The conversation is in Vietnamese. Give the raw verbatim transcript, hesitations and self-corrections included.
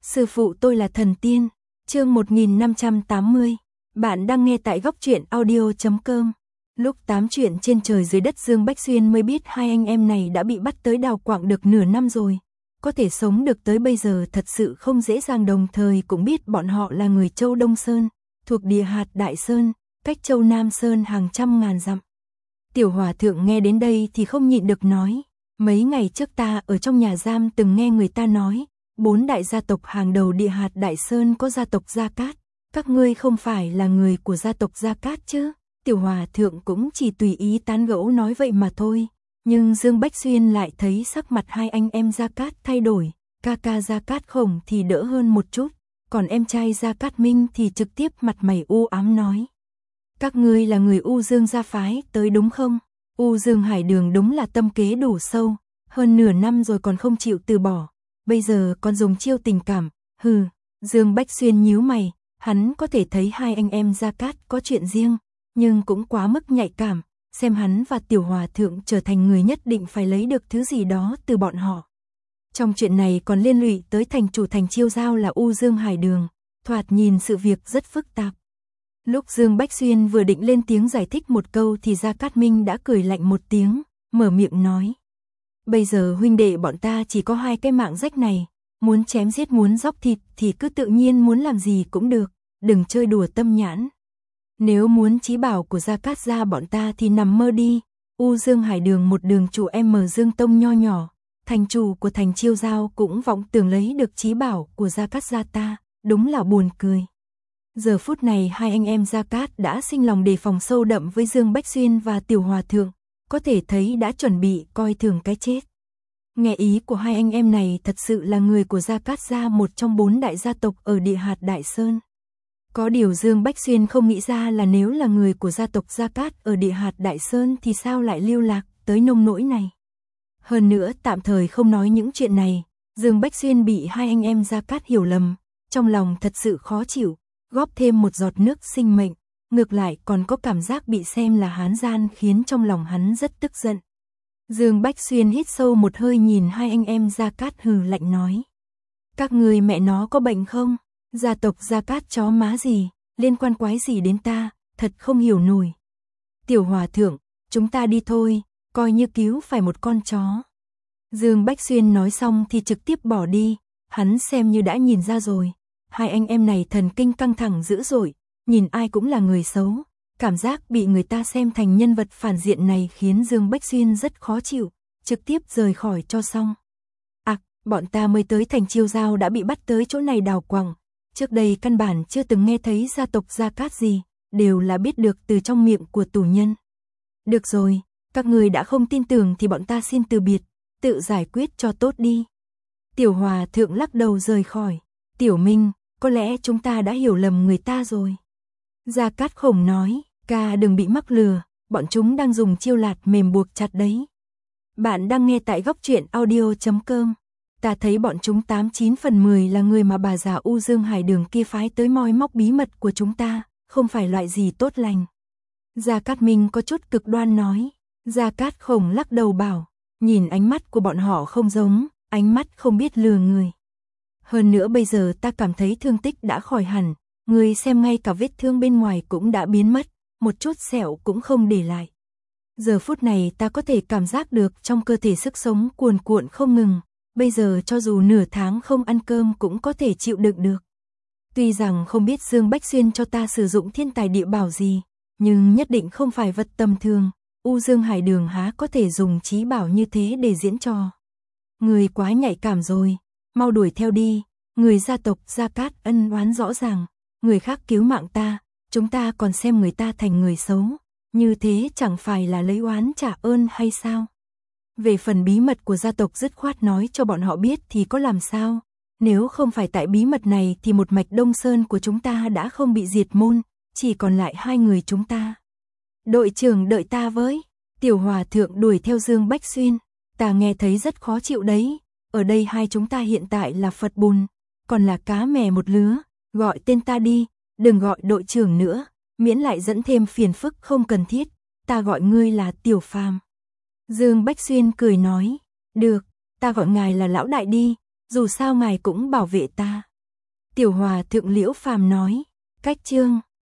Sư phụ tôi là thần tiên. Chương một nghìn năm trăm tám mươi. Bạn đang nghe tại góc truyện audio chấm com. Lúc tám chuyện trên trời dưới đất, Dương Bách Xuyên mới biết hai anh em này đã bị bắt tới Đào Quạng được nửa năm rồi. Có thể sống được tới bây giờ thật sự không dễ dàng, đồng thời cũng biết bọn họ là người Châu Đông Sơn, thuộc địa hạt Đại Sơn, cách Châu Nam Sơn hàng trăm ngàn dặm. Tiểu Hòa Thượng nghe đến đây thì không nhịn được nói, mấy ngày trước ta ở trong nhà giam từng nghe người ta nói, bốn đại gia tộc hàng đầu địa hạt Đại Sơn có gia tộc Gia Cát, các ngươi không phải là người của gia tộc Gia Cát chứ? Tiểu Hòa Thượng cũng chỉ tùy ý tán gẫu nói vậy mà thôi, nhưng Dương Bách Xuyên lại thấy sắc mặt hai anh em Gia Cát thay đổi, ca ca Gia Cát Khổng thì đỡ hơn một chút, còn em trai Gia Cát Minh thì trực tiếp mặt mày u ám nói: các ngươi là người U Dương gia phái tới đúng không? U Dương Hải Đường đúng là tâm kế đủ sâu, hơn nửa năm rồi còn không chịu từ bỏ, bây giờ còn dùng chiêu tình cảm, hừ. Dương Bách Xuyên nhíu mày, hắn có thể thấy hai anh em Gia Cát có chuyện riêng, nhưng cũng quá mức nhạy cảm, xem hắn và Tiểu Hòa Thượng trở thành người nhất định phải lấy được thứ gì đó từ bọn họ. Trong chuyện này còn liên lụy tới thành chủ thành Chiêu Giao là U Dương Hải Đường, thoạt nhìn sự việc rất phức tạp. Lúc Dương Bách Xuyên vừa định lên tiếng giải thích một câu thì Gia Cát Minh đã cười lạnh một tiếng, mở miệng nói: bây giờ huynh đệ bọn ta chỉ có hai cái mạng rách này, muốn chém giết muốn róc thịt thì cứ tự nhiên muốn làm gì cũng được, đừng chơi đùa tâm nhãn. Nếu muốn chí bảo của Gia Cát gia bọn ta thì nằm mơ đi. U Dương Hải Đường một đường chủ em Dương Tông nho nhỏ, thành chủ của thành Chiêu Giao cũng vọng tưởng lấy được chí bảo của Gia Cát gia ta, đúng là buồn cười. Giờ phút này hai anh em Gia Cát đã sinh lòng đề phòng sâu đậm với Dương Bách Xuyên và Tiểu Hòa Thượng, có thể thấy đã chuẩn bị coi thường cái chết. Nghe ý của hai anh em này thật sự là người của Gia Cát gia, một trong bốn đại gia tộc ở địa hạt Đại Sơn. Có điều Dương Bách Xuyên không nghĩ ra là nếu là người của gia tộc Gia Cát ở địa hạt Đại Sơn thì sao lại lưu lạc tới nông nỗi này. Hơn nữa tạm thời không nói những chuyện này, Dương Bách Xuyên bị hai anh em Gia Cát hiểu lầm, trong lòng thật sự khó chịu, góp thêm một giọt nước sinh mệnh, ngược lại còn có cảm giác bị xem là hán gian khiến trong lòng hắn rất tức giận. Dương Bách Xuyên hít sâu một hơi nhìn hai anh em Gia Cát hừ lạnh nói: các người mẹ nó có bệnh không? Gia tộc Gia Cát chó má gì, liên quan quái gì đến ta, thật không hiểu nổi. Tiểu Hòa Thượng, chúng ta đi thôi, coi như cứu phải một con chó. Dương Bách Xuyên nói xong thì trực tiếp bỏ đi, hắn xem như đã nhìn ra rồi. Hai anh em này thần kinh căng thẳng dữ dội, nhìn ai cũng là người xấu, cảm giác bị người ta xem thành nhân vật phản diện này khiến Dương Bách Xuyên rất khó chịu, trực tiếp rời khỏi cho xong. À, bọn ta mới tới thành Chiêu Giao đã bị bắt tới chỗ này Đào Quạng, trước đây căn bản chưa từng nghe thấy gia tộc Gia Cát gì, đều là biết được từ trong miệng của tù nhân. Được rồi, các người đã không tin tưởng thì bọn ta xin từ biệt, tự giải quyết cho tốt đi. Tiểu Hòa Thượng lắc đầu rời khỏi. Tiểu Minh, có lẽ chúng ta đã hiểu lầm người ta rồi. Gia Cát Khổng nói, ca đừng bị mắc lừa, bọn chúng đang dùng chiêu lạt mềm buộc chặt đấy. Bạn đang nghe tại góc truyện audio chấm com. Ta thấy bọn chúng tám chín phần mười là người mà bà già U Dương Hải Đường kia phái tới moi móc bí mật của chúng ta, không phải loại gì tốt lành. Gia Cát Minh có chút cực đoan nói. Gia Cát Khổng lắc đầu bảo, nhìn ánh mắt của bọn họ không giống, ánh mắt không biết lừa người. Hơn nữa bây giờ ta cảm thấy thương tích đã khỏi hẳn, người xem ngay cả vết thương bên ngoài cũng đã biến mất, một chút sẹo cũng không để lại. Giờ phút này ta có thể cảm giác được trong cơ thể sức sống cuồn cuộn không ngừng, bây giờ cho dù nửa tháng không ăn cơm cũng có thể chịu đựng được. Tuy rằng không biết Dương Bách Xuyên cho ta sử dụng thiên tài địa bảo gì, nhưng nhất định không phải vật tầm thường, U Dương Hải Đường há có thể dùng trí bảo như thế để diễn trò. Người quá nhạy cảm rồi, mau đuổi theo đi, người gia tộc Gia Cát ân oán rõ ràng, người khác cứu mạng ta, chúng ta còn xem người ta thành người xấu, như thế chẳng phải là lấy oán trả ơn hay sao? Về phần bí mật của gia tộc dứt khoát nói cho bọn họ biết thì có làm sao, nếu không phải tại bí mật này thì một mạch Đông Sơn của chúng ta đã không bị diệt môn, chỉ còn lại hai người chúng ta. Đội trưởng đợi ta với. Tiểu Hòa Thượng đuổi theo Dương Bách Xuyên, ta nghe thấy rất khó chịu đấy, ở đây hai chúng ta hiện tại là Phật bùn, còn là cá mè một lứa, gọi tên ta đi, đừng gọi đội trưởng nữa, miễn lại dẫn thêm phiền phức không cần thiết, ta gọi ngươi là Tiểu Phàm. Dương Bách Xuyên cười nói, được, ta gọi ngài là lão đại đi, dù sao ngài cũng bảo vệ ta. Tiểu Hòa thượng Liễu Phàm nói, cách chương